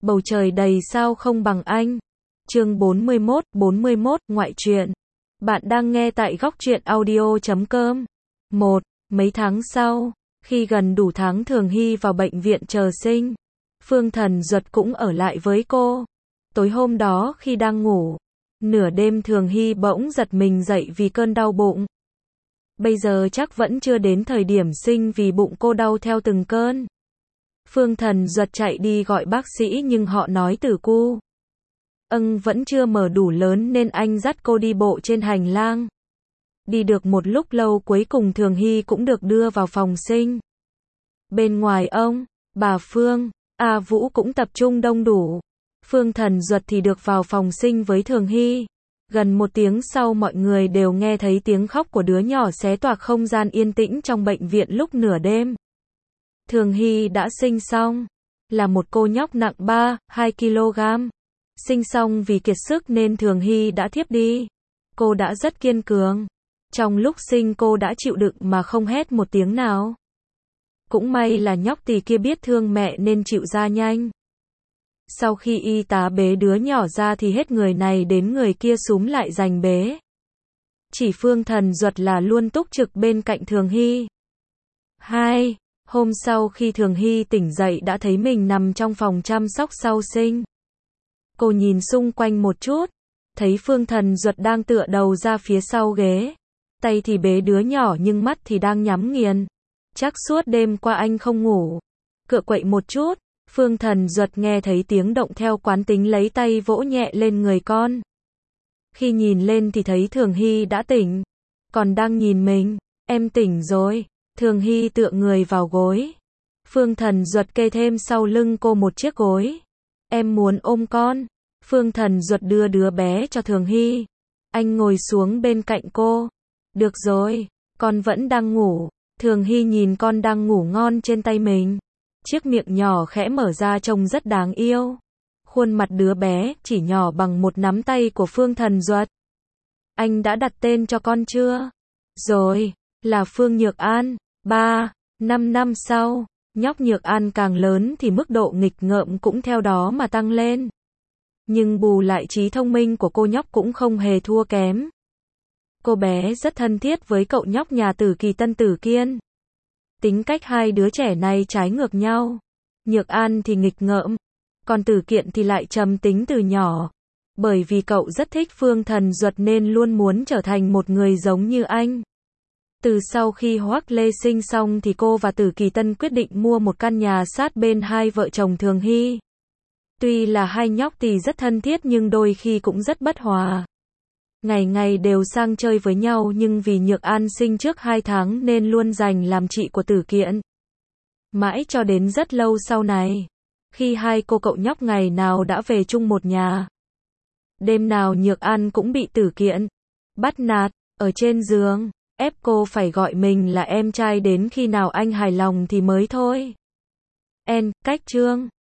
Bầu trời đầy sao không bằng anh. Chương 41, ngoại truyện. Bạn đang nghe tại góc truyện audio.com. Mấy tháng sau, khi gần đủ tháng Thường Hy vào bệnh viện chờ sinh, Phương Thần Duật cũng ở lại với cô. Tối hôm đó khi đang ngủ, nửa đêm Thường Hy bỗng giật mình dậy vì cơn đau bụng. Bây giờ chắc vẫn chưa đến thời điểm sinh vì bụng cô đau theo từng cơn. Phương Thần Duật chạy đi gọi bác sĩ nhưng họ nói tử cu vẫn chưa mở đủ lớn nên anh dắt cô đi bộ trên hành lang. Đi được một lúc lâu cuối cùng Thường Hy cũng được đưa vào phòng sinh. Bên ngoài ông, bà Phương, A Vũ cũng tập trung đông đủ. Phương Thần Duật thì được vào phòng sinh với Thường Hy. Gần một tiếng sau mọi người đều nghe thấy tiếng khóc của đứa nhỏ xé toạc không gian yên tĩnh trong bệnh viện lúc nửa đêm. Thường Hy đã sinh xong, là một cô nhóc nặng 2 kg. Sinh xong vì kiệt sức nên Thường Hy đã thiếp đi. Cô đã rất kiên cường. Trong lúc sinh cô đã chịu đựng mà không hét một tiếng nào. Cũng may là nhóc tỳ kia biết thương mẹ nên chịu ra nhanh. Sau khi y tá bế đứa nhỏ ra thì hết người này đến người kia xúm lại giành bế. Chỉ Phương Thần Duật là luôn túc trực bên cạnh Thường Hy. Hôm sau khi Thường Hy tỉnh dậy đã thấy mình nằm trong phòng chăm sóc sau sinh. Cô nhìn xung quanh một chút, thấy Phương Thần Duật đang tựa đầu ra phía sau ghế. Tay thì bế đứa nhỏ nhưng mắt thì đang nhắm nghiền. Chắc suốt đêm qua anh không ngủ. Cựa quậy một chút, Phương Thần Duật nghe thấy tiếng động theo quán tính lấy tay vỗ nhẹ lên người con. Khi nhìn lên thì thấy Thường Hy đã tỉnh. Còn đang nhìn mình, em tỉnh rồi. Thường Hy tựa người vào gối. Phương Thần Duật kê thêm sau lưng cô một chiếc gối. Em muốn ôm con. Phương Thần Duật đưa đứa bé cho Thường Hy. Anh ngồi xuống bên cạnh cô. Được rồi, con vẫn đang ngủ. Thường Hy nhìn con đang ngủ ngon trên tay mình. Chiếc miệng nhỏ khẽ mở ra trông rất đáng yêu. Khuôn mặt đứa bé chỉ nhỏ bằng một nắm tay của Phương Thần Duật. Anh đã đặt tên cho con chưa? Rồi, là Phương Nhược An. 5 năm sau, nhóc Nhược An càng lớn thì mức độ nghịch ngợm cũng theo đó mà tăng lên. Nhưng bù lại trí thông minh của cô nhóc cũng không hề thua kém. Cô bé rất thân thiết với cậu nhóc nhà Tử Kỳ Tân Tử Kiên. Tính cách hai đứa trẻ này trái ngược nhau. Nhược An thì nghịch ngợm, còn Tử Kiện thì lại trầm tính từ nhỏ. Bởi vì cậu rất thích Phương Thần Duật nên luôn muốn trở thành một người giống như anh. Từ sau khi Hoắc Lê sinh xong thì cô và Tử Kỳ Tân quyết định mua một căn nhà sát bên hai vợ chồng Thường Hy. Tuy là hai nhóc tỳ rất thân thiết nhưng đôi khi cũng rất bất hòa. Ngày ngày đều sang chơi với nhau nhưng vì Nhược An sinh trước 2 tháng nên luôn giành làm chị của Tử Kiện. Mãi cho đến rất lâu sau này, khi hai cô cậu nhóc ngày nào đã về chung một nhà. Đêm nào Nhược An cũng bị Tử Kiện bắt nạt, ở trên giường, ép cô phải gọi mình là em trai đến khi nào anh hài lòng thì mới thôi. Cách chương